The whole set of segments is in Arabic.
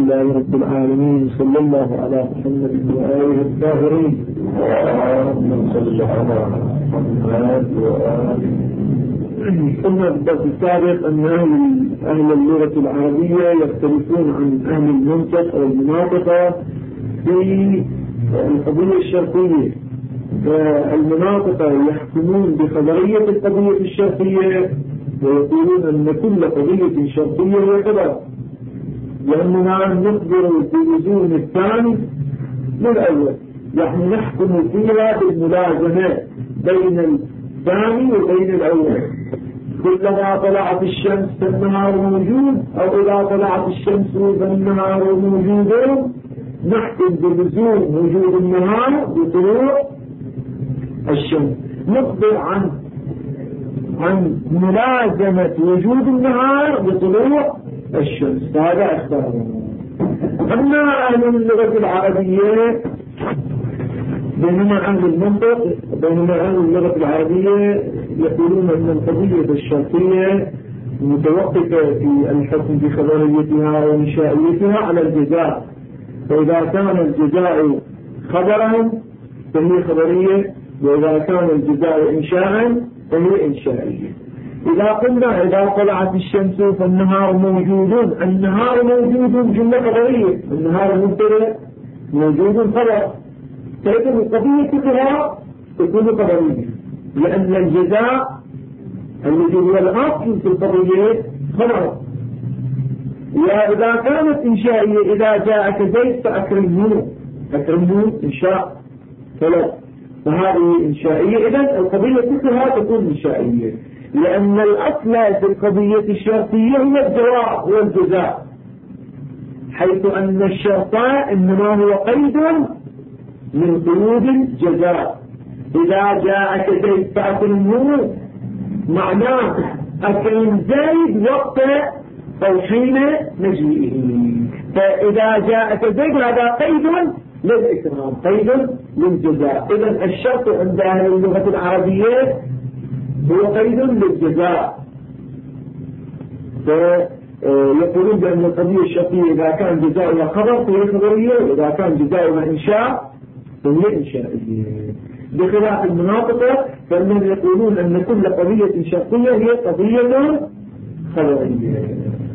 لله رب العالمين. صلى الله على محمد وآله الطاهرين. اللهم صل على محمد وآله. قلنا بالدرس السابق أن أهل اللغة العربية يختلفون عن أهل المنطق أو المناطق في القضية الشرطية. فالمناطق يحكمون بخبرية القضية الشرطية ويقولون أن كل قضية شرطية هي خبر، لأننا نخبر بلزوم الثاني للأول، يعني نحكم فيها بالملازمة بين الثاني وبين الأول. كلما طلعت الشمس فالنهار موجود، أو إذا طلعت الشمس فالنهار موجود، نحكم بلزوم وجود النهار بطلوع الشمس. نخبر عن ملازمة وجود النهار بطلوع الشمس، هذا أخبارنا. أما أهل اللغة العربية بينما أهل المنطق بينما أهل اللغة العربية يقولون أن القضية الشرطية متوقفة في الحكم بخبريتها وإنشائيتها على الجزاء، فإذا كان الجزاء خبرا فهي خبرية، وإذا كان الجزاء إنشاء فهي إنشائية. إذا قلنا إذا طلعت الشمس فالنهار موجود، النهار موجود جملة خبرية، النهار مبتدأ موجود خبر، فإذا القضية كلها تكون خبرية، لأن الجزاء الذي هو الأصل في القضية خبر. وإذا كانت إنشائية إذا جاءك زيد فأكرمه إنشاء ثلاث، فهذه إنشائية. إذن القضية كلها تكون إنشائية، لأن الأصل في القضية الشرطية هو الجواب والجزاء، حيث أن الشرطاء إنما هو قيد من قيود الجزاء. إذا جاءك زيد فأكرمه معناه أكرم زيد وقت أو حين مجيئه، فإذا جاءك زيد هذا قيد للإكرام، قيد للجزاء. إذن الشرط عند أهل اللغة العربية هو قيد للجزاء، فيقولون بأن القضية الشرطية إذا كان جزاؤها خبر فهي خبرية، وإذا كان جزاؤها إنشاء فهي إنشائية. بخلاف المناطق فإنهم يقولون أن كل قضية شرطية هي قضية خبرية،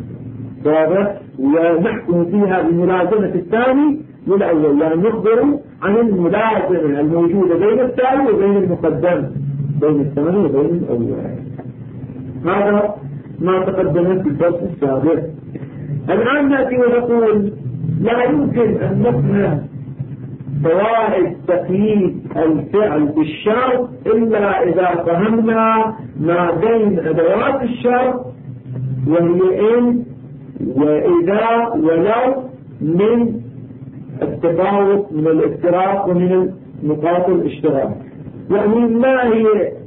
ونحكم فيها بملازمة الثاني للأول، يعني نخبر عن الملازمة الموجودة بين الثاني وبين المقدم، بين الثاني وبين الأول. هذا ما تقدمت في الدرس السابق. الآن نأتي ونقول لا يمكن أن نفهم فوائد تقييد الفعل بالشرط إلا إذا فهمنا ما بين أدوات الشرط، وهي إن وإذا ولو من التفاوت من الافتراق ومن نقاط الاشتراك. يعني ما هي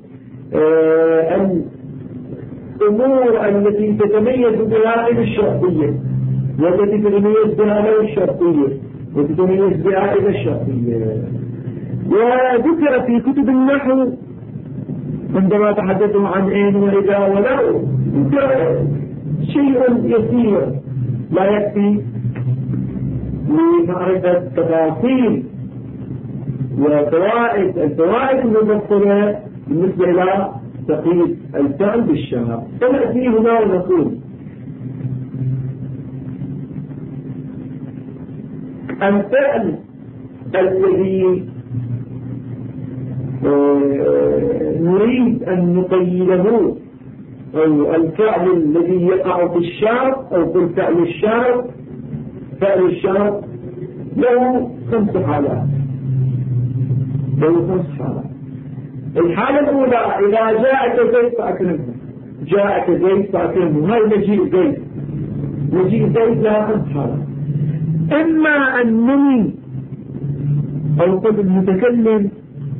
الأمور التي تتميز بها إلى الشرطية، والتي تتميز بها غير الشرطية، وتتميز بها إلى الشرطية. وذكر في كتب النحو عندما تحدثوا عن إن وإذا ولو ذكر شيء يسير لا يكفي لمعرفة تفاصيل وفوائد الممثلة بالنسبة إلى تقييد الفعل بالشرط. فنأتي هنا ونقول الفعل الذي نريد أن نقيده، أو الفعل الذي يقع في الشرط أو في الفعل الشرط، فعل الشرط له 5 حالات. الحالة الأولى إذا جاءك زيد فأكرمه، جاءك زيد فأكرمه، هاي مجيء زيد لها 5 حالات. إما أن نمي أو قد المتكلم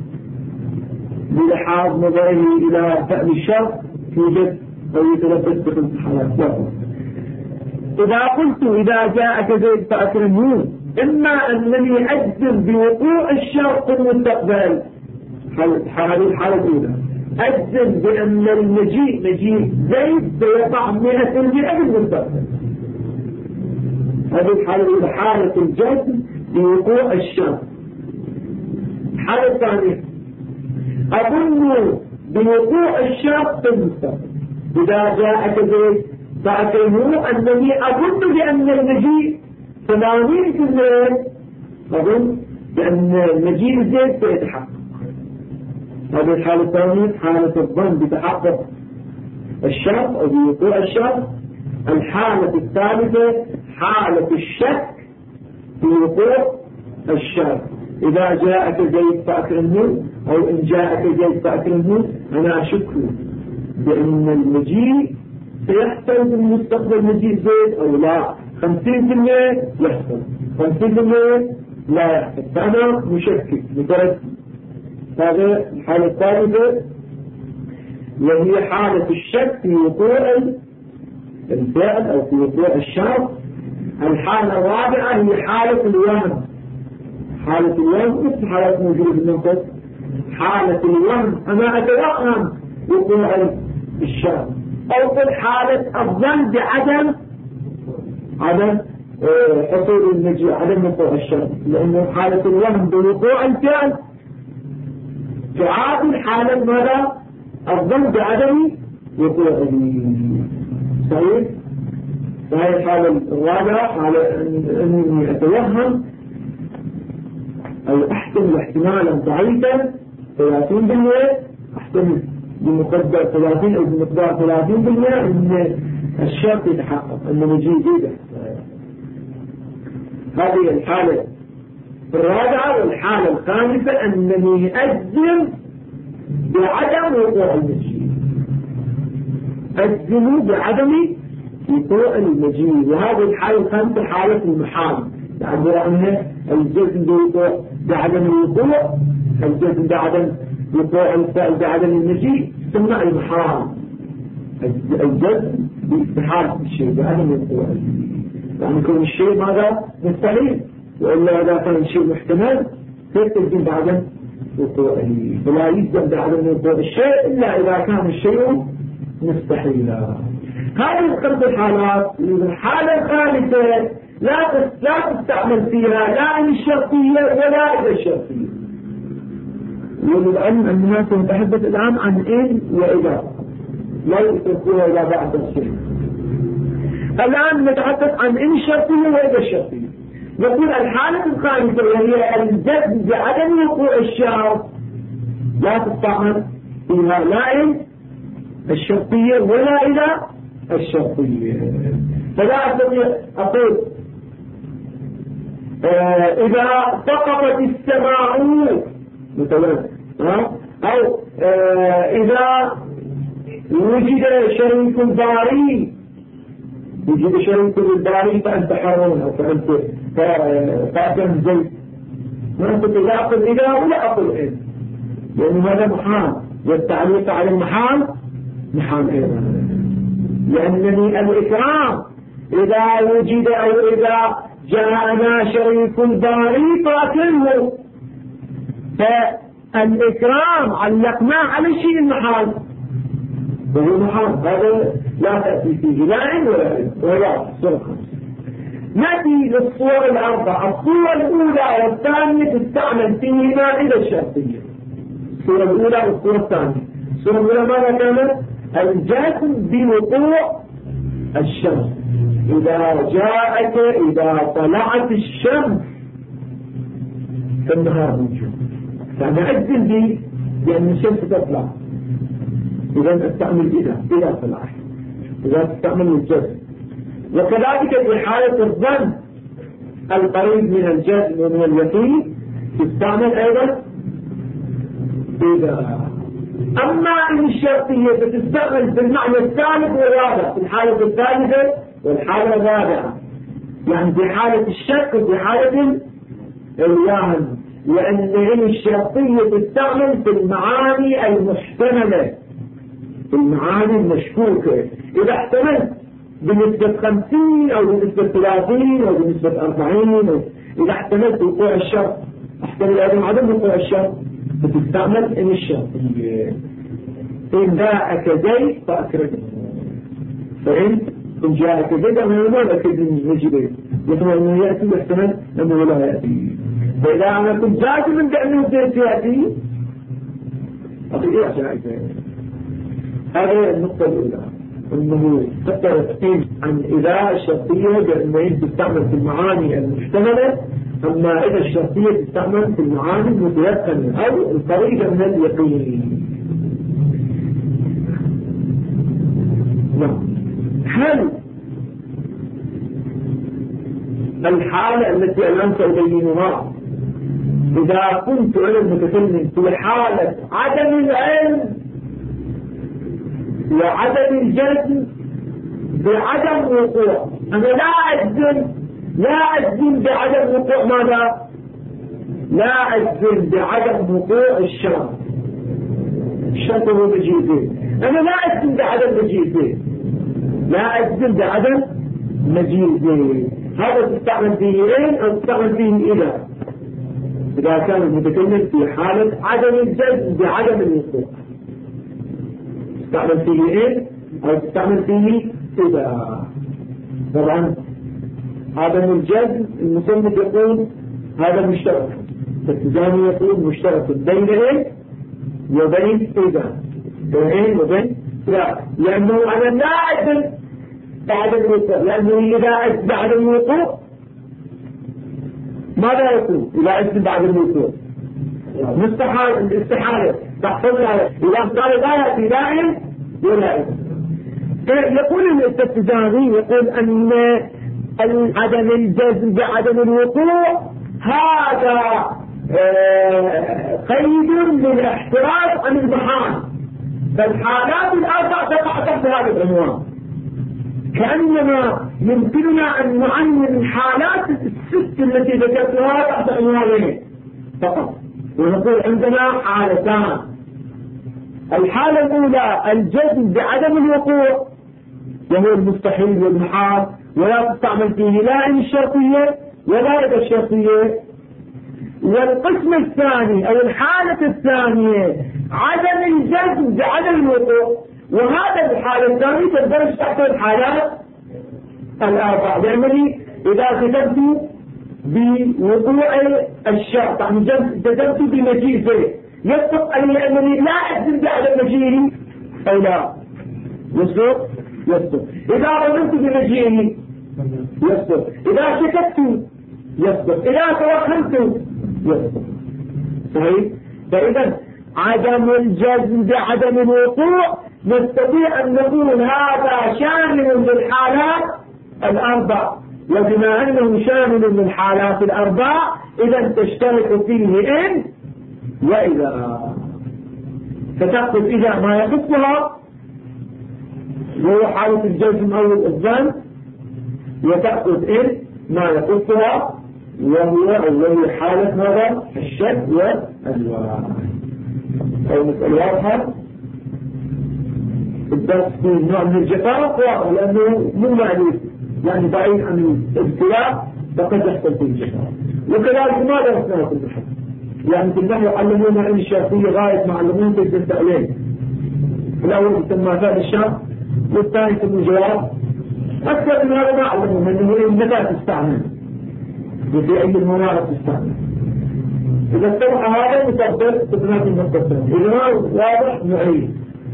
بلحاظ نظره إلى فعل الشرط يوجد أو يتلبس ب5 حالات. إذا قلت إذا جاءك زيد فأكرمه، إما أنني أجزم بوقوع الشرط في المستقبل، هذه الحالة الأولى، أجزم بأن المجيء مجيء زيد سيقع 100% في المستقبل، هذه الحالة الأولى حالة الجزم بوقوع الشرط. الحالة الثانية أظن بوقوع الشرط في المستقبل. إذا جاءك زيد فأكرمه أنني أظن بأن المجيء 80%، أظن بأن المجيء زيد سيتحقق. هذه الحالة الثانية حالة الظن بتحقق الشرط أو بوقوع الشرط. الحالة الثالثة حالة الشك في وقوع الشرط. إذا جاءك زيد فأكرمه، أو إن جاءك زيد فأكرمه، أنا أشك بأن المجيء سيحصل بالمستقبل مجيء زيد أو لا. 50% يحصل، 50% لا يحصل، فأنا مشكك متردد. هذا الحالة الثالثة وهي حالة الشك في وقوع الفعل أو في وقوع الشرط. الحالة الرابعة هي حالة الوهم. حالة الوهم مثل حالة موجودة في المنطق. حالة الوهم أنا أتوهم وقوع الشرط، أو في حالة الظن بعدم حصول المجيء، عدم وقوع الشرط، لأنه حالة الوهم بوقوع الفعل تعادل حالة ماذا؟ الظن بعدم وقوعه. صحيح؟ فهي الحالة الرابعة حالة أنني أتوهم أو أحتمل احتمالا ضعيفا 30%، أحتمل بمقدار 30 أو بمقدار 30% أن الشرط يتحقق، أن مجيء زيد. هذه الحالة الرابعة. والحالة الخامسة أنني أجزم بعدم وقوع المجيء، أجزم بعدم وقوع المجيء. وهذه الحالة الخامسة حالة المحال، يعبر عنها الجزم بعدم الوقوع، الجزم بعدم وقوع الفعل بعدم المجيء، ثم المحال الجزم باستحالة الشيء بعدم وقوع. يعني يكون الشيء ماذا؟ مستحيل، وإلا إذا كان الشيء محتمل كيف تجزم بعدم وقوعه؟ فلا يجزم بعدم وقوع الشيء إلا إذا كان الشيء مستحيلا. هذه الخمس الحالات. الحالة الثالثة لا تستعمل فيها لا إن الشرطية ولا إذا الشرطية. وللعلم أننا سنتحدث الآن عن إن وإذا، لا يتركوها إلى بعد الشيء. الآن نتحدث عن إن الشرطية وإذا الشرطية. نقول الحالة الخامسة وهي الجزم بعدم وقوع الشرط لا تستعمل فيها لا إن الشرطية ولا إذا الشرطية. فلا أستطيع أقول إذا سقطت السماء مثلا، أو إذا وجد شريك باري، وجد شريك الباري فأنت حرون أو فأنت زيت. ما أستطيع لا أقول إذا ولا أقول إذ، لأن هذا محال، والتعليق على المحال محال أيضا. لأنني الإكرام إذا وجد أو إذا جاءنا شريك باري فأكله، فالإكرام علقناه على الشيء المحال، وهو محال، هذا لا تأتي فيه لا عين ولا عين ولا صورة. نأتي للصور الأربعة. الصورة الأولى والثانية تستعمل فيهما إلى الشرطية. الصورة الأولى والصورة الثانية. الصورة الأولى ماذا كانت؟ الجزم بوقوع الشمس. إذا جاءك إذا طلعت الشمس فالنهار موجود، يعني أجزم به لأن الشمس تطلع. إذا استعمل إذا طلعت، إذا تستعمل الجزم. وكذلك في حالة الظن القريب من الجزم ومن اليقين تستعمل أيضا إذا. أما إن الشرطية تستعمل في المعنى الثالث والرابع، في الحالة الثالثة والحالة الرابعة، يعني في حالة الشك وفي حالة الوهم. لأن الشرطية تستعمل في المعاني المحتملة، في المعاني المشكوكة. إذا احتملت بنسبة 50 أو بنسبة 30 أو بنسبة 40، إذا احتملت وقوع الشرط احتمل أيضا عدم وقوع الشرط، فتستعمل إن الشرطية. إن باعك زيد فأكرمه، فإن إن جاءك زيد أنه لا أكد نجده يحتمل أنه يأتي يحتمل أنه لا يأتي. فإذا أنا كنت جازم بأنه زيد يأتي أقول إيه عشان أعيش. هذه النقطة الأولى، أنه تختلف عن إذا الشرطية بأنه تستعمل في المعاني المحتملة، أما إذا الشرطية تستعمل في المعاني المتيقنة أو القريبة من اليقين. هل الحالة التي الآن سأبينها إذا كنت أنا المتكلم في حالة عدم العلم وعدم الجزم بعدم وقوع، أنا لا أجزم بعدم وقوع ماذا؟ لا أجزم بعدم وقوع الشرط. الشرط هو مجيء، أنا لا أجزم بعدم مجيء، لا أجزم بعدم مجيء. هذا تستعمل فيه إيه أو تستعمل فيه إذا كان المتكلم في حالة عدم الجزم بعدم الوقوع، تستعمل فيه إيه أو تستعمل فيه إذا. طبعا عدم الجزم المصنف يقول هذا مشترك، التزامي يقول مشترك بين إيه وبين إذا، بين وبين لا، لأنه أنا لا أجزم بعدم الوقوع، لأنه إذا أجزم بعدم الوقوع ماذا يكون؟ إذا أجزم بعدم الوقوع مستحال، الاستحالة تحصلها إذا قال لا يأتي دائم ولا إذن. يقول التزامي يقول أن عدم الجزم بعدم الوقوع هذا قيد للاحتراز عن المحال، فالحالات الأربع تقع تحت هذا العنوان. كأنما يمكننا أن نعين الحالات الست التي ذكرتها تحت عنوانين فقط، ونقول عندنا حالتان. الحالة الأولى الجزم بعدم الوقوع وهو المستحيل والمحال، ولا تستعمل فيه لا إن الشرطية ولا إذا الشرطية. والقسم الثاني أو الحالة الثانية عدم الجزم بعدم الوقوع، وهذا الحالة الثانية تندرج تحت الحالات الأربع. يعني إذا كتبت بوقوع الشرط يعني جزمت بمجيء زيد يصدق أنني لا أجزم بعدم مجيئه أو لا يصدق. إذا رمزت بمجيئه يصدق، إذا شككت يصدق، إذا توهمت يصدق. صحيح؟ فإذا عدم الجزم بعدم الوقوع نستطيع أن نقول هذا شامل للحالات الأربع، وبما أنه شامل للحالات الأربع إذا تشترك فيه إن وإذا. فتأخذ إذا ما يخصها وهو حالة الجزم أو الظن، وتأخذ إن ما يخصها وهو حالة ماذا؟ الشك والوهم. أو مسألة واضحة. الدرس في نوع من الجفاء واضح لأنه مو معلوم يعني بعيد عن الابتلاء فقد يحصل في الجفاء. وكذلك ما درسناه في البحث، يعني في النحو يعلمونا ان الشرطية غاية معلمون في التسألين، الأول يسمى فعل الشرط والثاني يسمى جواب. أكثر من هذا ما علمونا أنه متى تستعمل وفي أي المنارة تستعمل. إذا استوحى هذا يتبدل تبنات النقطة الثانية، إذا ما واضح نعيد.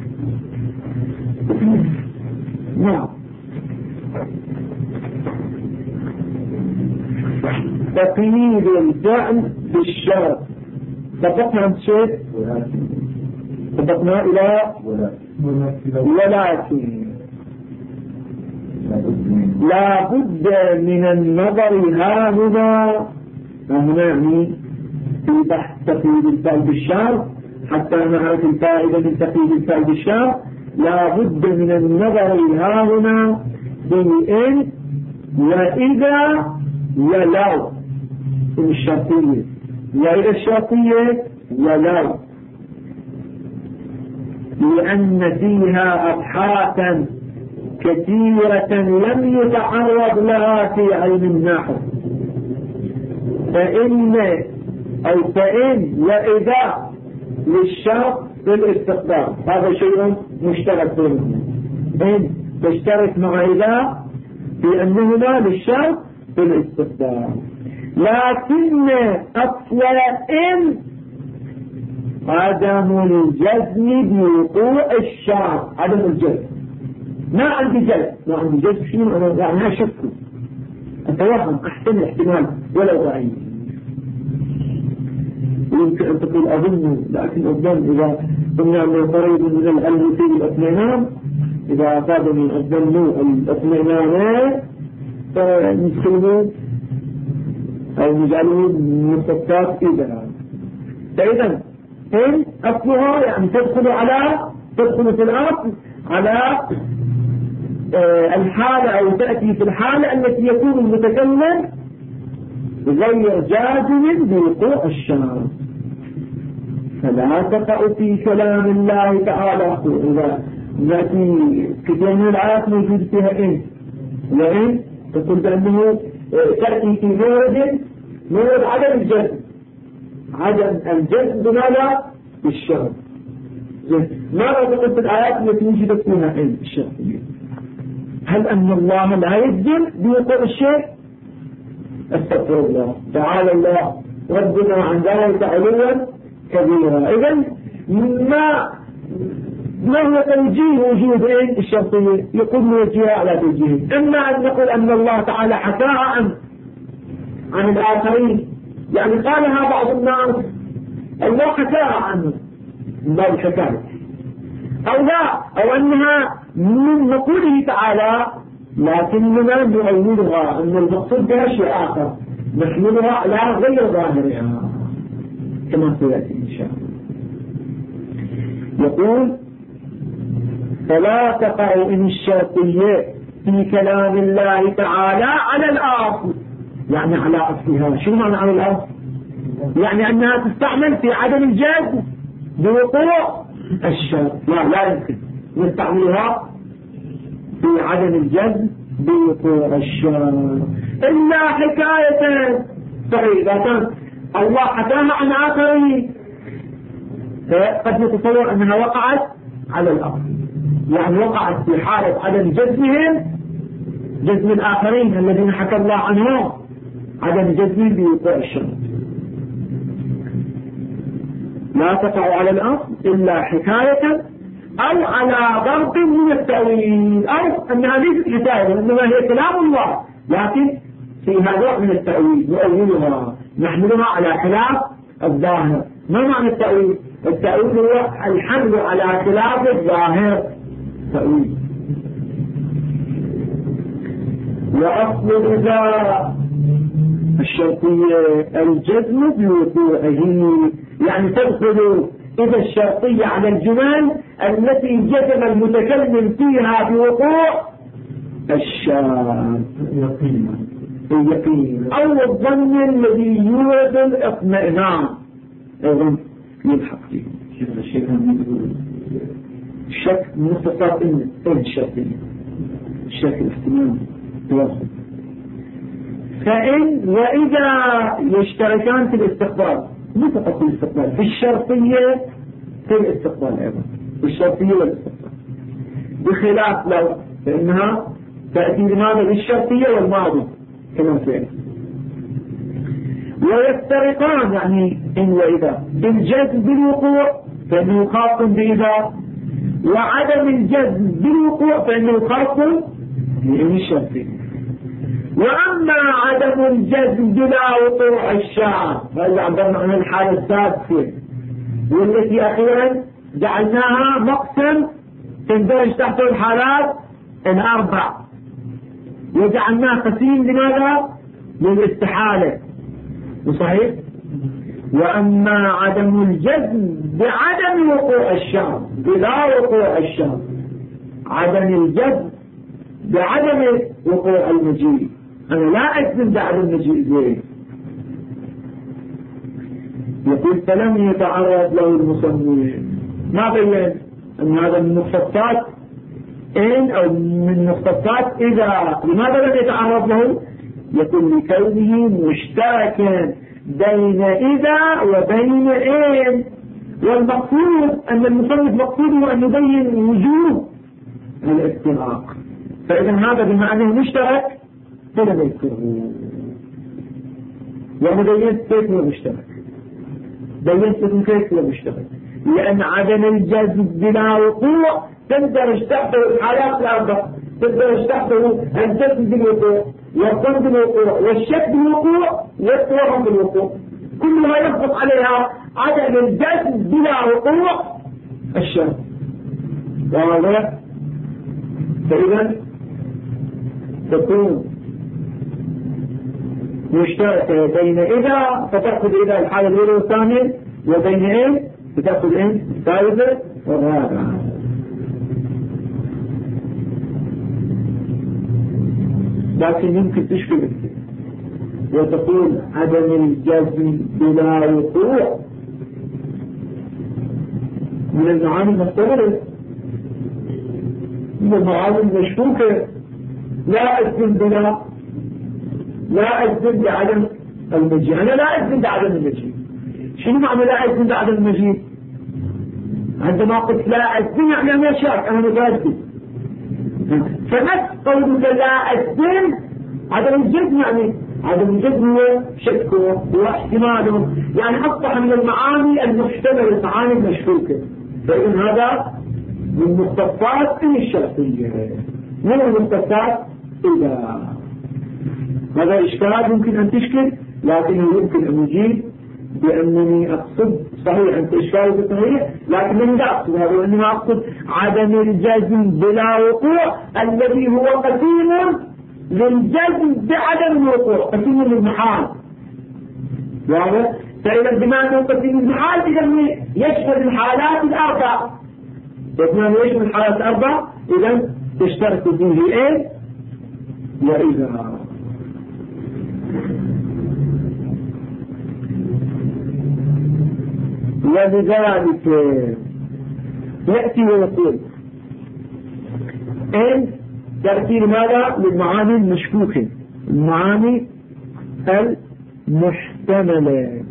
نعم. تقييد الفعل بالشرط. طبقنا عن شيء طبقنا إلى ولكن لا بد من النظر ها هنا يعني في بحث تقييد الفعل بالشرط حتى نعرف الفائدة من تقييد الفعل بالشرط. لا بد من النظر ها هنا في إن وإذا ولو الشرطية، وإذا الشرطية ولو، لأن فيها أبحاثا كثيرة لم يتعرض لها في علم النحو. فإن وإذا للشرط في الاستقبال، هذا شيء مشترك بينهم. إن تشترك مع إذا في أنهما للشرط في الاستقبال. لكن أصل إن عدم الجزم بوقوع الشرط، عدم الجزم. ما عندي جزم، ما عندي جزم شيء، أنا يعني أشك أتوهم أحسن الاحتمال ولو رأيي. يمكن أن تقول أظن، لكن أظن إذا قلنا أنه قريب من العلم في الاثنينان، إذا أفاد من الظن الاثنينان فنسخلون أو نجعلون مصطفات إذا. فإذا إن أصلها يعني تدخل في الأصل على الحالة أو تأتي في الحالة التي يكون المتكلم غير جازم بوقوع الشرط. فلا تقع في كلام الله تعالى. إذا نأتي كثير من الآيات موجود فيها إن وإن تقول بأنه تأتي في مورد عدم الجزم، عدم الجزم بماذا؟ بالشرط. ماذا تقول في الآيات التي وجدت فيها إن الشرطية؟ هل أن الله لا يجزم بوقوع الشيء؟ استغفر الله، تعالى الله ربنا عن ذلك علوا كبيرا. إذن ما هو توجيه وجود إيه الشرطية؟ يقول موجهها على توجيه. إما أن نقول أن الله تعالى حكاها عن الآخرين، يعني قالها بعض الناس الله حكاها عنه من باب الحكاية، أو لا، أو أنها من مقوله تعالى لكننا نؤولها أن المقصود بها شيء آخر نحملها على غير ظاهرها كما سيأتي إن شاء الله. يقول فلا تقع إن الشرطية في كلام الله تعالى على الأصل، يعني على أصلها. شو معنى على الأصل؟ يعني أنها تستعمل في عدم الجزم بوقوع الشرط. لا يمكن نستعملها في عدم الجزم بوقوع الشرط إلا حكاية. صحيح إذا كان الله حكاها عن آخرين فقد نتصور أنها وقعت على الأصل، يعني وقعت في حالة عدم جزمهم، جزم الآخرين الذين حكى الله عنهم، عدم جزم بوقوع الشرط. لا تقع على الأصل إلا حكاية أو على ضرب من التأويل، أو أنها ليست حكاية إنما هي كلام الله لكن فيها نوع من التأويل نؤولها نحملها على خلاف الظاهر. ما معنى التأويل؟ التأويل هو الحمل على خلاف الظاهر، تأويل. وأصل إذا الشرطية الجزم بوقوعه، يعني تدخل إذا الشرطية على الجمل التي جزم المتكلم فيها بوقوع الشرط اليقين أو الظن الذي يورد الاطمئنان. أيضا يلحق فيه الشك مختصر إن الشك الاحتمال توصل. فإن وإذا يشتركان في الاستقبال، مو فقط في الاستقبال، في الشرطية في الاستقبال أيضا، في الشرطية والاستقبال، بخلاف لو فإنها تأتي لماذا بالشرطية والماضي كما سيأتي. ويفترقان يعني إن وإذا بالجزم بالوقوع فإنه خاص بإذا، وعدم الجزم بالوقوع فإنه خاص بالشرطية. وأما عدم الجزم بلا وقوع الشرط فإذا عبرنا عن الحالة السادسة والتي أخيرا جعلناها مقسم تندرج تحت الحالات الأربع، وجعلناه قسيم لماذا؟ للاستحالة. وصحيح. وأما عدم الجزم بعدم وقوع الشرط بلا وقوع الشرط، عدم الجزم بعدم وقوع المجيء، أنا لا أجزم بعدم المجيء زين. يقول فلم يتعرض له المصنف، ما بين أن هذا من مختصات إن أو من مختصات إذا. لماذا لم يتعرض له؟ يقول لكونه مشتركا بين إذا وبين إن، والمقصود أن المصنف مقصوده أن يبين وجوب الافتراق فإذا هذا بما أنه مشترك فلم يذكره. وأنا بينت كيف هو مشترك، بينت لكم كيف هو مشترك، لأن عدم الجزم بلا وقوع تندرج تحته الحالات الأربع، تندرج تحته الجزم بالوقوع والظن بالوقوع والشك بالوقوع والتوهم بالوقوع، كلها ينقص عليها عدم الجزم بلا وقوع الشك. واضح؟ فإذا تكون مشتركة بين إذا فتأخذ إذا الحالة الأولى والثانية، وبين إيه فتأخذ إيه الثالثة والرابعة. لكن يمكن تشكل وتقول عدم الجزم بلا وقوع من المعاني المختلفة، من المعاني المشكوكة. لا أجزم بلا، لا أجزم بعدم المجيء، أنا لا أجزم بعدم المجيء. شنو معنى لا أجزم بعدم المجيء؟ عندما قلت لا أجزم يعني أنا شاك، أنا متأكد. فنفس قولك لا أجزم عدم الجزم، يعني عدم الجزم هو شكه واحتماله، يعني أصبح من المعاني المحتملة، المعاني المشكوكة. فإن هذا من مختصات الشرطية، من المختصات إذا هذا إشكال يمكن أن تشكل، لكنه يمكن أن يجيب بأنني أقصد صحيح أنت إشكالك صحيح، لكنني لا أقصد هذا، وإنما أقصد عدم الجزم بلا وقوع الذي هو قسيم للجزم بعدم الوقوع، قسيم للمحال. واضح؟ فإذا بما أنه قسيم للمحال إذا يشمل الحالات الأربع، بما يشمل الحالات الأربع إذا تشترك فيه إيه وإذا. ولذلك يأتي ويقول إن تأتي لماذا؟ للمعاني المشكوكة، المعاني المحتملة.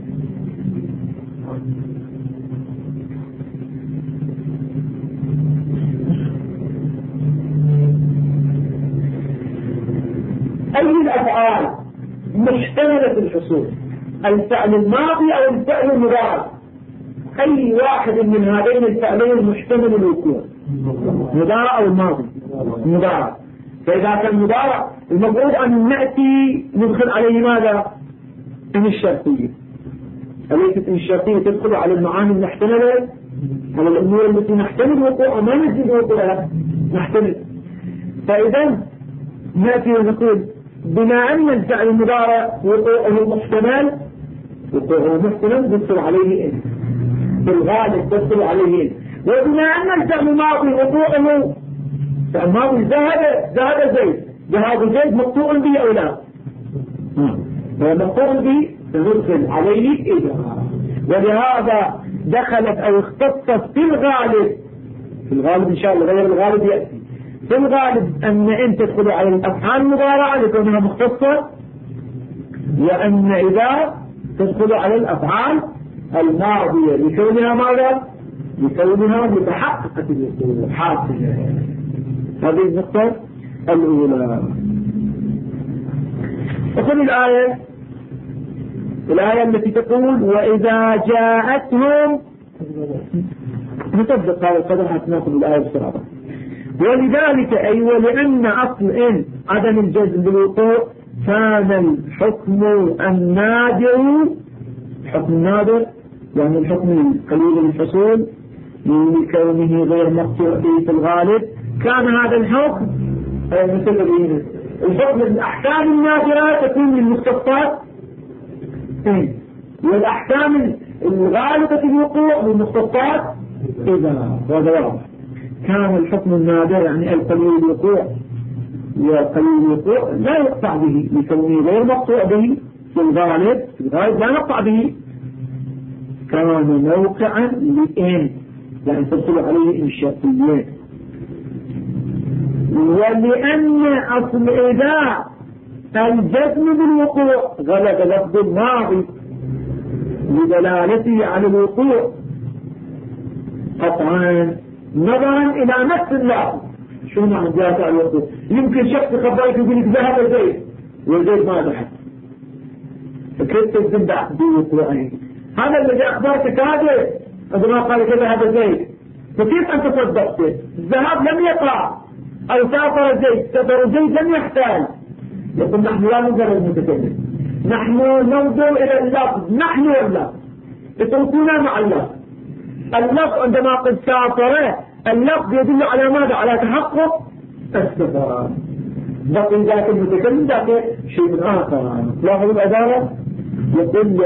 أي الأفعال محتملة الحصول؟ الفعل الماضي أو الفعل المضارع؟ أي واحد من هذين الفعلين محتمل الوقوع؟ مضارع أو الماضي؟ مضارع. فإذا كان مضارع المفروض أن نأتي ندخل عليه ماذا؟ إن الشرطية. أليست إن الشرطية تدخل على المعاني المحتملة، على الأمور التي نحتمل وقوعها، ما نجد وقوعها نحتمل. فإذا نأتي ونقول بما أن الفعل المضارع وقوعه محتمل، وقوعه محتمل تدخل عليه إن، في الغالب تدخل عليه إن. وبما أن الفعل الماضي وقوعه فالماضي ذهب زيد، ذهاب زيد مقطوع به أو لا؟ مقطوع به تدخل عليه إذا. ولهذا دخلت أو اختصت في الغالب، في الغالب إن شاء الله غير الغالب يأتي، في الغالب أن إن تدخل على الأفعال المضارعة لكونها مختصة، وأن إذا تدخل على الأفعال الماضية لكونها ماذا؟ لكونها متحققة الوقوع حاصلة. هذه النقطة الأولى. وكل الآية التي تقول وإذا جاءتهم، نطبق هذا القدر حتى نأخذ الآية بسرعة. ولذلك أي ولأن أصل إن عدم الجزم بالوقوع كان الحكم النادر، الحكم النادر يعني الحكم القليل الحصول لكونه غير مقطوع به في الغالب، كان هذا الحكم مثل الحكم الأحكام النادرة تكون للمختصات، والأحكام الغالبة الوقوع للمختصات إذا. هذا واضح. كان الحكم النادر يعني القليل الوقوع، والقليل الوقوع لا يقطع به لكونه غير مقطوع به في الغالب، لا نقطع به. كان موقعا لإن يعني تدخل عليه الشرطيات. ولأن أصل إذا الجزم بالوقوع غلب لفظ الماضي بدلالته على الوقوع قطعا نظرا إلى نفس اللفظ، شو معنى جاء فعل الوقوع؟ يمكن شخص خبرك يقول لك ذهب زيد وزيد ما ذهب، فكيف تجزم بوقوعه؟ هذا الذي أخبرك كاذب عندما قال كذا هذا زيد، فكيف أنت صدقته؟ الذهاب لم يقع، أو سافر زيد، سفر زيد لم يحتاج. يقول نحن لا ننظر المتكلم، نحن ننظر إلى اللفظ، نحن واللفظ اتركونا مع اللفظ. اللفظ عندما قد سافر اللفظ يدل على ماذا؟ على تحقق السفر. لكن ذاك المتكلم ذاك شيء آخر. لاحظوا العبارة، يقول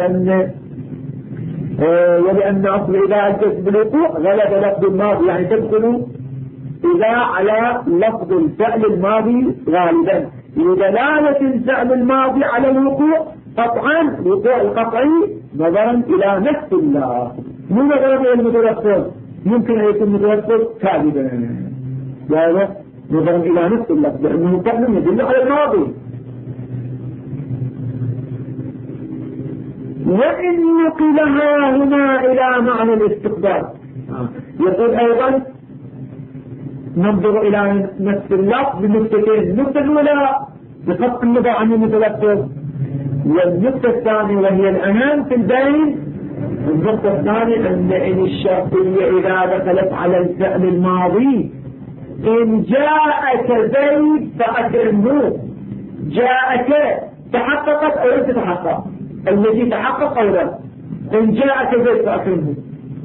ولأن أصل إذا أجت بالوقوع غلب لفظ الماضي، يعني تدخل إذا على لفظ الفعل الماضي غالبا لدلالة الفعل الماضي على الوقوع قطعا، الوقوع القطعي نظرا إلى نفس الله، مو نظرا إلى المتلفظ. يمكن أن يكون متلفظ كاذبا، هذا نظرا إلى نفس الله لأنه فعل يدل على الماضي. وإن نقلها هنا إلى معنى الاستقبال، يقول أيضا ننظر إلى نفس اللفظ بنقطتين، النقطة الأولى بقطع النظر عن المتلفظ، والنقطة الثانية وهي الأهم في البين، النقطة الثانية أن الشرطية إذا دخلت على الفعل الماضي إن جاءك زيد فأكرمه، جاءك تحققت أو لم تتحقق؟ الذي تحقق أو لا؟ إن جاءك زيد فأكرمه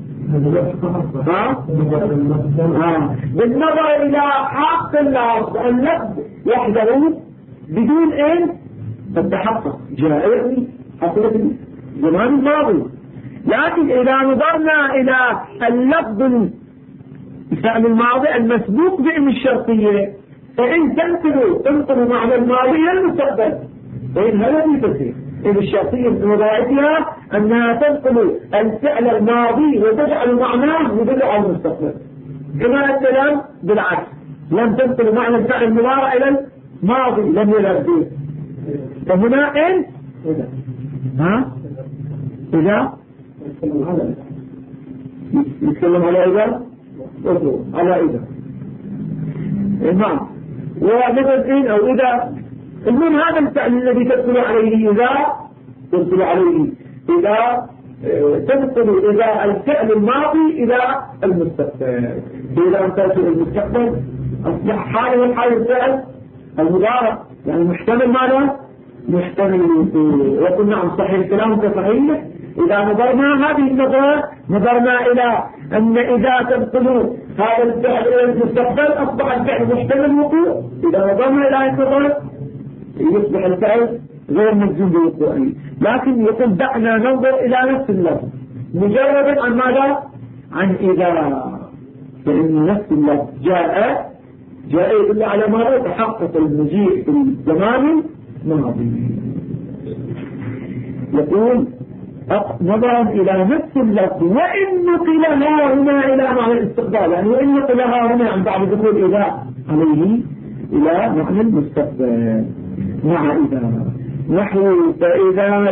بالنظر إلى حق اللفظ، اللفظ وحده بدون إن فالتحقق جائعني حصلت زمان الماضي. لكن إذا نظرنا إلى اللفظ الفعل الماضي المسبوق بإن الشرطية فإن تنقل معنى الماضي إلى المستقبل، فإن هذا يفسر إن الشرطية من وظائفها أنها تنقل الفعل الماضي وتجعل معناه يدل على المستقبل، كما الكلام بالعكس لم تنقل معنى الفعل المضارع إلى الماضي لم يذهب به. فهنا إن إذا يتكلم على إذا على إذا نعم، ومثل إن أو إذا المهم هذا الفعل الذي تدخل عليه إذا تدخل عليه إذا تدخل إذا الفعل الماضي إلى المستقبل، إذا انتهت المستقبل أصبح حاله حال الفعل المضارع، يعني محتمل ماذا؟ محتمل وقلنا عن صحيح الكلام كصحيح. إذا نظرنا هذه النظرة نظرنا إلى أن إذا تدخل هذا الفعل إلى المستقبل أصبح الفعل محتمل وقوع. إذا نظرنا إلى النظرة يصبح الفعل غير مجزوم بوقوعه. لكن يقول دعنا ننظر إلى نفس اللفظ مجردا عن ماذا؟ عن إذا، فإن نفس اللفظ جاء يدل على ماذا؟ تحقق المجيء في الزمان الماضي. يقول نظرا إلى نفس اللفظ وإن نقلها هنا إلى معنى الاستقبال، يعني وإن نقلها هنا عن بعد دخول إذا عليه إلى معنى المستقبل مع إذا، نحو فإذا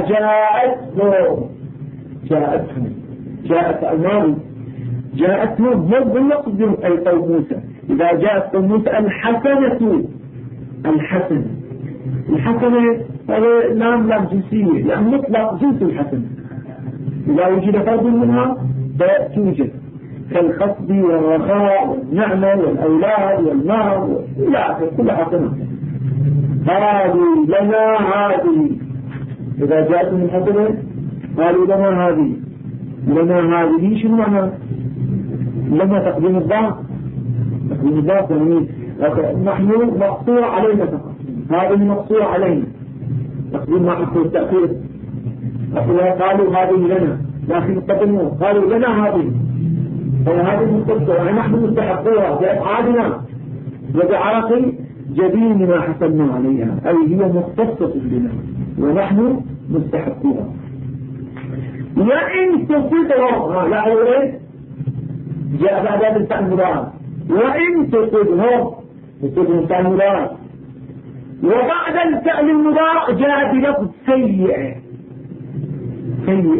جاءت الماضي جاءته ضد يقدم أي قوم موسى. إذا جاءت قوم موسى الحسنة هذا لام جنسية، يعني مطلق جنس الحسنة، إذا وجد فرد منها فتوجد كالخصب والرخاء والنعمة والأولاد والمال إلى آخر كل حسنة. هذه لنا إذا جاءت من حسنة قالوا لنا هذه شنو معنى؟ لما تقديم الضعف يعني نحن مقصور علينا فقط، هذه مقصور علينا تقديم ما حصل التأخير. قالوا هذه لنا لكن قدموا قالوا لنا هذه مختصة، يعني نحن مستحقوها بأفعالنا وبعرق جبين ما حصلنا عليها، أي هي مختصة بنا ونحن مستحقوها. وإن تصدهم لا أولئك جاء بعد هذا الفعل المضارع، وإن تصدهم الفعل المضارع، وبعد الفعل المضارع جاء بلفظ سيئة،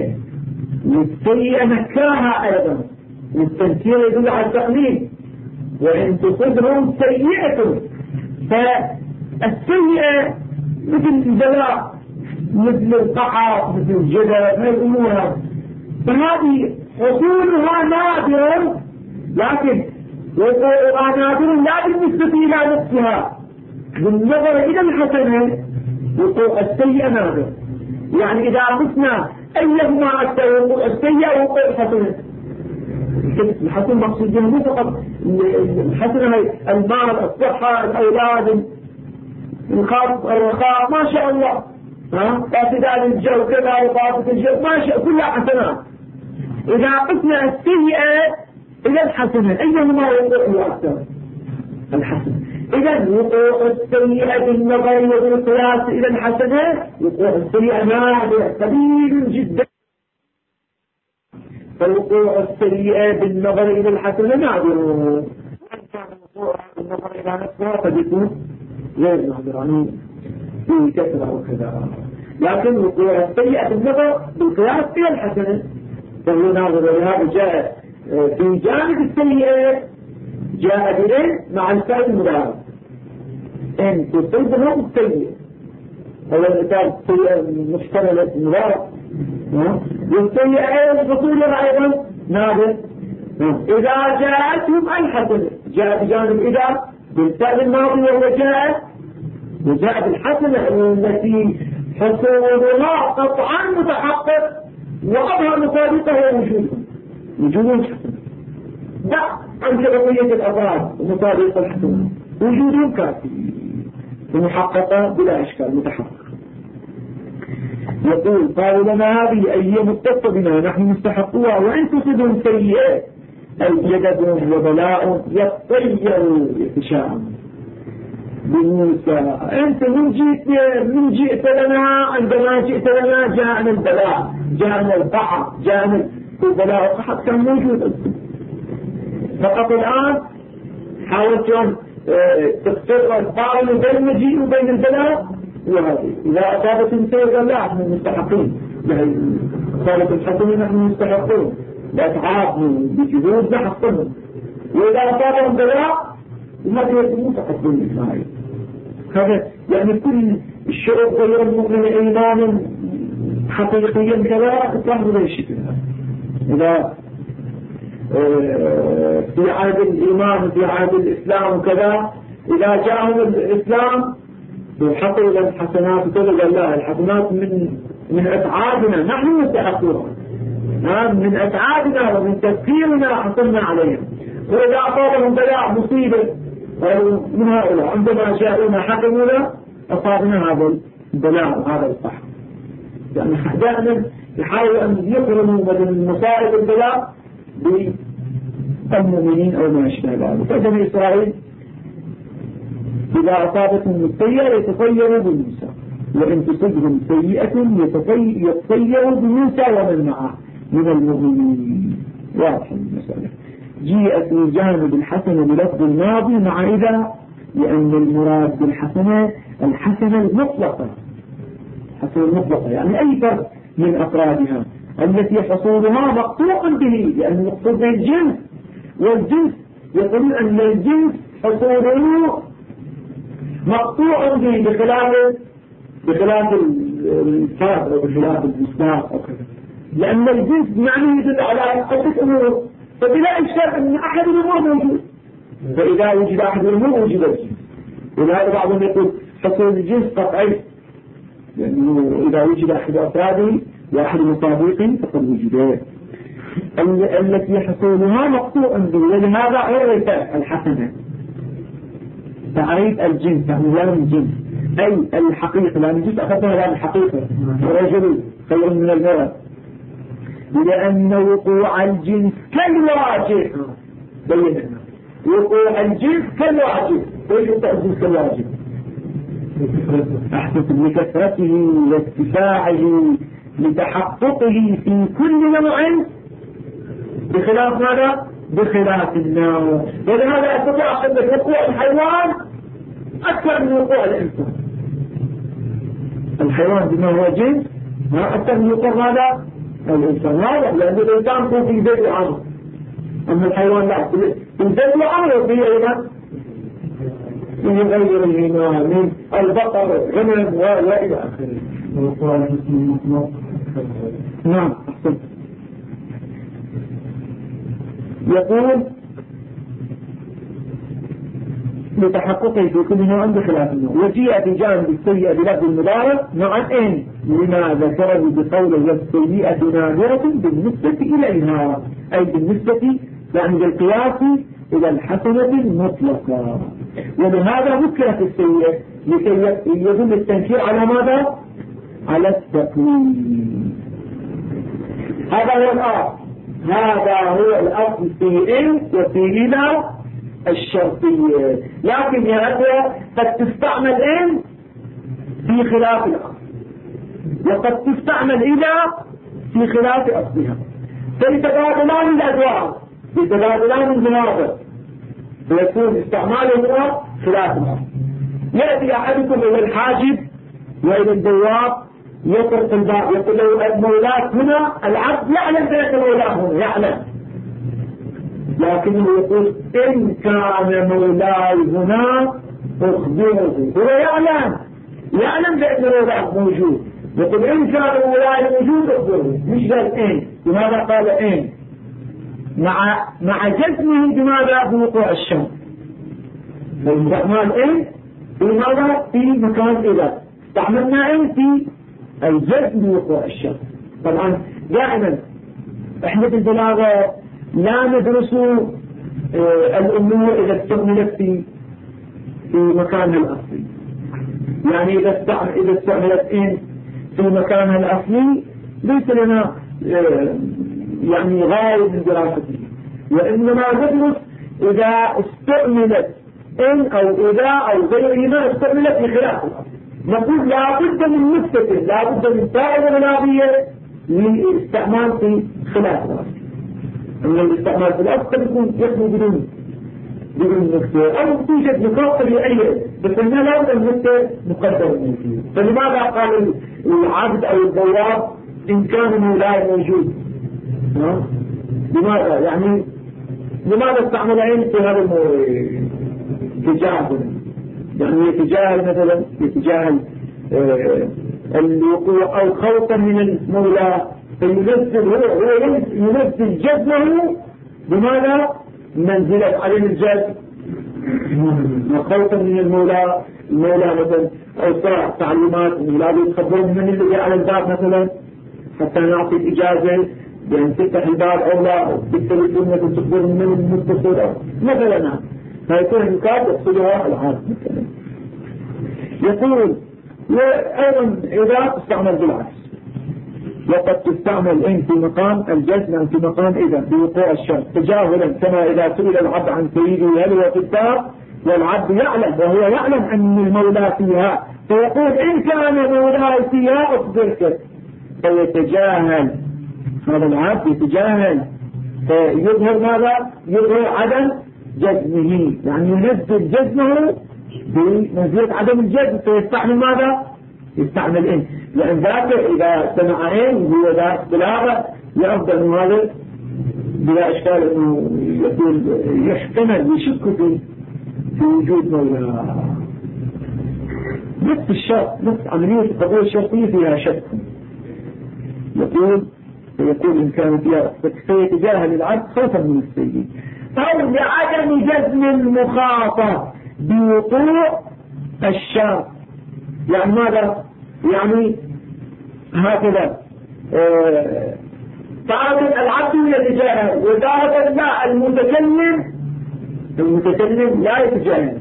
والسيئة نكرها أيضا، والتنكير يدل على التقليل، وإن تصبهم سيئة. فالسيئة مثل البلاء، مثل القحط، مثل الجدل، ما يقولونها، فهذه حصولها نادر، لكن وقوعها نادر لا بالنسبة إلى نفسها. بالنظر إلى الحسنة وقوع السيئة نادر. يعني إذا قسنا أيهما أكثر، وقوع السيئة وقوع الحسنة. الحسن مقصود به مو فقط الحسنة، المال، الصحة، الأولاد، الخاص، الرخاء، ما شاء الله، اعتدال الجو كذا وطاقة الجو، ما شاء كلها حسنات. إذا قسنا السيئة إلى الحسنة أيهما وقوعه أكثر؟ الحسنة. إذا وقوع السيئة بالنظر وبالقياس إلى الحسنة، وقوع السيئة نادر قليل جدا. فوقوع السيئة بالنظر إلى الحسنة نادر، وإن كان وقوع بالنظر إلى نفسها قد يكون غير نادر، يعني في كثرة وكذا. لكن وقوع السيئة بالنظر بالقياس إلى الحسنة فهو نادر. ولهذا جاء في جانب السيئة جاء بلين مع الفعل المضارع، إن تصيبهم سيئة. هو المثال سيئة مشتملة المضارع، والسيئة حصولها أيضا نادر. إذا جاءتهم الحسنة جاء بجانب إذا بالفعل الماضي، وهو جاء بالحسنة التي حصولها قطعا متحقق، وأظهر مصادقه وجودهم حسنة. دع عن بقية الأفراد ومصادق الحسنة، وجودهم كافي ومحققة بلا إشكال متحقق. يقول قالوا لنا هذه أي متصة بنا نحن مستحقوها، وإن تصبهم سيئة أي جدد وبلاء يطيروا يتشاءم بموسى. أنت من جئت لنا، عندما جئت لنا جاءنا البلاء، جاءنا القحط، جاءنا البلاء والقحط كان موجود، فقط الآن حاولت أن تقصر القارن بين المجيء وبين البلاء. وهذه إذا أصابتهم سيئة لا نحن مستحقين، أصابت الحسنة نحن مستحقون بأتعابهم بجهود نحقهم، وإذا أصابهم بلاء ما يكونون مستحقين. هذا يعني كل الشعوب غير المؤمن إيمانا حقيقيا كذا تلاحظوا ذا الشكل. إذا في عهد الإيمان في عهد الإسلام وكذا، إذا جاءهم الإسلام يحقوا إلى الحسنات وكذا، قال لا، الحسنات من أسعادنا نحن مستحقون، من أسعادنا ومن تفكيرنا حصلنا عليهم. وإذا أصابهم بلاء مصيبة من هؤلاء عندما جاءونا حكمونا أصابنا هذا البلاء وهذا القحط. يعني دائما يحاولوا أن يقرنوا من مصائب البلاء بالمؤمنين أو ما أشبه ذلك. فبني إسرائيل إذا أصابتهم السيئة يتطيروا بموسى، وإن تصبهم سيئة يتطيروا بموسى ومن معه من المؤمنين. واضح المسألة. جيءت الجانب الحسنة بلفظ الماضي مع إذا، لأن المراد بالحسنة الحسنة المطلقة، الحسنة المطلقة يعني أي فرد من أفرادها التي حصولها مقطوع به، لأن المقصود الجنس، والجنس يقول أن الجنس حصوله مقطوع به بخلاف الفرد أو بخلاف المصداق أو كذا، لأن الجنس معنى يدل على عدة أمور، فبلا إشكال أن أحد الأمور موجود، فإذا وجد أحد الأمور وجد الجنس. ولهذا بعضهم يقول حصول الجنس قطعي، لأنه إذا وجد أحد أفراده وأحد مصادقه فقد وجد التي حصولها مقطوع به. ولهذا عرف الحسنة تعريف الجنس، يعني لام الجنس أي الحقيقة، لأن الجنس أخذها لام الحقيقة، الرجل خير من المرأة، لأن وقوع الجنس كالواجب. بينا وقوع الجنس كالواجب. ايش الجنس كالواجب؟ أحسن لكثرته واتساعه لتحققه في كل نوع، بخلاف ماذا؟ بخلاف النوع. ولهذا أستطيع أن وقوع الحيوان أكثر من وقوع الإنسان. الحيوان بما هو جنس أكثر من وقوع ماذا؟ الإنسان. هذا لأن الإنسان هو في بيت العمر، أما الحيوان لا، الذبل أمر فيه أيضا من غير الإمام من البقر غنم وإلى آخره. نعم أحسن. يقول لتحققه في كل نوع بخلاف النوع. وجيء في جانب السيئة بلفظ المضارع نوعا إن لما ذكره بقوله والسيئة نادرة بالنسبة إليها، أي بالنسبة يعني بالقياس إلى الحسنة المطلقة. ولهذا ذكرت السيئة لكي يدل التنكير على ماذا؟ على التقليد. هذا هو الأصل، هذا هو الأصل في إن وفي إلى الشرطية. لكن يا أخوة قد تستعمل إن في خلاف الأصل، وقد تستعمل إلى في خلاف أصلها، فيتبادلان الأدوار، يتبادلان الجنابة، فيكون استعمالهما خلاف الأصل. يأتي أحدكم إلى الحاجب وإلى البواب يطرق الباب يقول له المولات هنا، العبد يعلم بأن المولات هنا يعلم، لكنه يقول إن كان مولاي هنا أخبره، هو يعلم بأن المولات موجود، يقول إن كان مولاي موجود أخبره، مش قال إن. لماذا قال إن؟ مع جزمه بماذا؟ بوقوع الشمس. فاستعمال إن في ماذا؟ في مكان إذا استعملنا إن في الجزم بوقوع الشمس. طبعا دائما احنا في البلاغة لا ندرس الأمور إذا استعملت في مكانها الأصلي. يعني إذا استعملت إن في مكانها الأصلي ليس لنا يعني غاية من دراسته، وإنما ندرس إذا استعملت إن أو إذا أو غيرهما استعملت بخلاف الأصل. نقول لا بد من نكتة، لا بد من فائدة بلاغية للاستعمال في خلاف الأصل. أما الاستعمال في الأصل يكون يخلو بدون نكتة، أو توجد نقاط طبيعية بس أنها لا بد من نكتة مقدمة فيه. فلماذا قال العبد أو البواب إن كان مولاي موجود؟ لماذا؟ يعني لماذا استعمل عين في هذا التجاهل؟ يعني يتجاهل مثلا يتجاهل الوقوع أو خوفا من المولى، فينزل هو ينزل جزمه بماذا؟ منزلة علم الجزم، وخوفا من المولى مثلا أو تعليمات لا يتخبرون من اللي على الباب مثلا حتى نعطي الإجازة بأن تفتح الباب أو لا، بالتليفون مثلا تخبر من المتصل مثلا، فيكون الكاد يقصدها العاد مثلا. يقول وأيضا إذا تستعمل بالعكس، وقد تستعمل إن في مقام الجزم في مقام إذا بوقوع الشرط تجاهلا، كما إذا سئل العبد عن سيده هل هو في الدار والعبد يعلم وهو يعلم أن المولى فيها، فيقول إن كان مولاي فيها أخبرك، فيتجاهل هذا العبد يتجاهل، فيظهر ماذا؟ يظهر عدم جزمه، يعني ينزل جزمه بمنزلة عدم الجزم، فيستعمل ماذا؟ يستعمل إن، لأن ذاك إذا سمع إن هو ذاك بلاغة يعرف أن هذا بلا إشكال أنه يقول يحتمل يشك في وجود مولى. نفس الشرط، نفس عملية القضية الشرطية فيها شك. يقول إن كان فيها فيتجاهل العبد خوفا من السيد أو لعدم جزم المخاطب بوقوع الشرط. يعني ماذا؟ يعني هكذا تعالى العبد يتجاهل، وذاك لا المتكلم لا يتجاهل،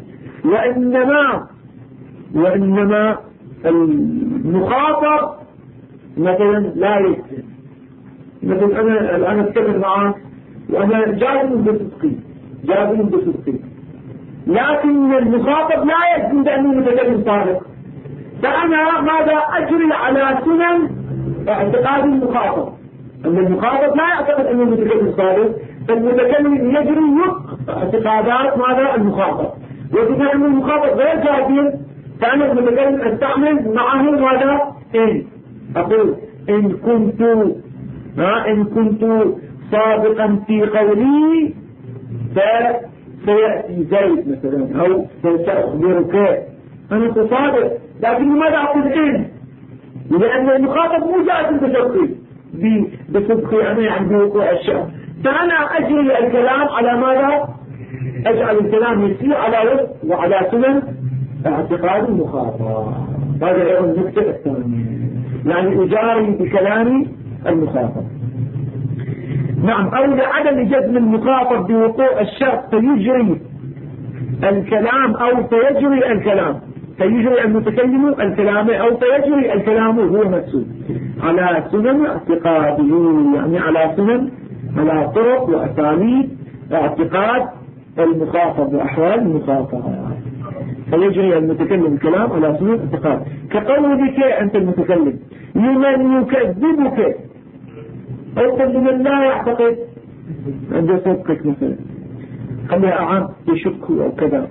وإنما المخاطب مثلا لا يكذب. مثلا أنا الآن أتكلم معك وأنا جاهل بصدقي، لكن المخاطب لا يكذب بأنه متكلم صادق، فأنا ماذا أجري على سنن اعتقاد المخاطب. أن المخاطب لا يعتقد أنه متكلم صادق، فالمتكلم يجري وفق اعتقادات ماذا؟ المخاطب. وإذا أن المخاطب غير كافر فأنا المتكلم أستعمل معه ماذا؟ إن أقول إن كنت صادقا في قولي فسيأتي زيد مثلا أو سأخبرك أنا تصادق، لكن لماذا أقول إن؟ لأن المخاطب مو جاءت بصدقي بصدقي أنا عن بوقوع الشر، فأنا أجري الكلام على ماذا؟ أجعل الكلام يسير على وفق وعلى سنن اعتقاد المخاطب. هذا أيضا النكتة الثانية، يعني أجاري بكلام المخاطب. نعم، أو لعدم جزم المخاطب بوقوع الشرط فيجري الكلام أو فيجري الكلام، فيجري المتكلم الكلام أو فيجري الكلام هو نفسه على سنن اعتقاده، يعني على سنن، على طرق وأساليب اعتقاد المخاطب وأحوال المخاطب، فيجري المتكلم الكلام على سنن اعتقاد. كقولك أنت المتكلم لمن يكذبك أو لمن لا يعتقد عند صدقك مثلا، خليها أعام يشك أو كذا.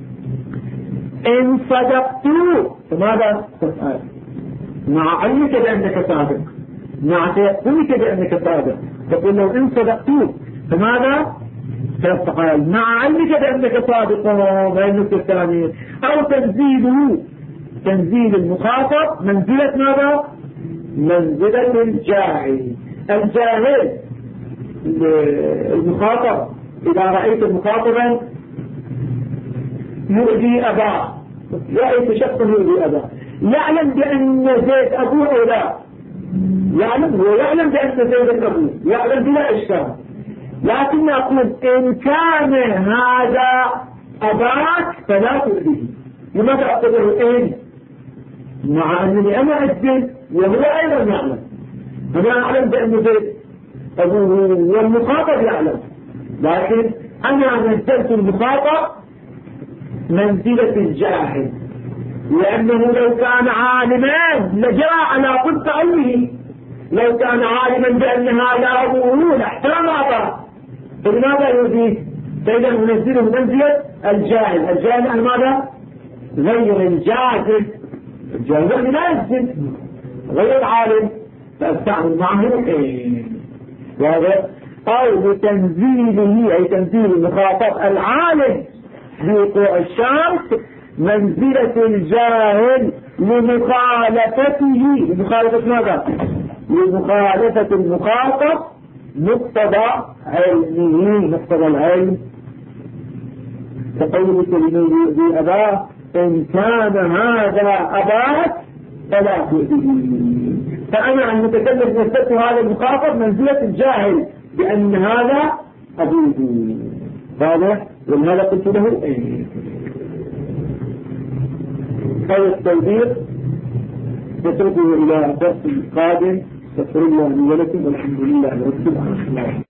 إن صدقت فماذا تفعل؟ مع علمك بأنك صادق، مع تيقنك بأنك صادق، تقول لو إن صدقت فماذا تفعل؟ مع علمك بأنك صادق، ما النكتة الثانية. أو تنزيل المخاطب منزلة ماذا؟ منزلة الجاهل. الجاهل المخاطب إذا رأيت مخاطبا يؤذي أباه، رأيت شخصا يؤذي أباه، يعلم بأن زيد أبوه أو لا؟ يعلم، ويعلم بأن زيد أبوه، يعلم بلا إشكال، لكن أقول إن كان هذا أباك فلا تؤذيه. لماذا أقول إن؟ مع أنني أنا أجل وهو أيضا يعلم، أنا أعلم بأن زيد أبوه والمخاطب يعلم، لكن أنا نزلت المخاطب منزلة الجاهل، لأنه لو كان عالما لجرى على صدق علمه، لو كان عالما بأن هذا أبوه لاحترم أباه، فلماذا يؤذيه؟ فإذا ننزله منزلة الجاهل. الجاهل عن ماذا؟ غير الجاهل، الجاهل لا يجزم، غير العالم فأستعمل معه واضح؟ أو بتنزيله، أي تنزيل المخاطب العالم بوقوع الشرط منزلة الجاهل لمخالفته. لمخالفة ماذا؟ لمخالفة المخاطب مقتضى علمه، مقتضى العلم. تقول كلمة يؤذي أباه إن كان هذا أباك فلا تؤذيه. فأنا المتكلم نسبت هذا المخاطب منزلة الجاهل بأن هذا أبوه، واضح؟ ولهذا قلت له هذا التوضيح نتركه إلى درس قادم. استغفر الله لي ولكم والحمد لله رب العالمين.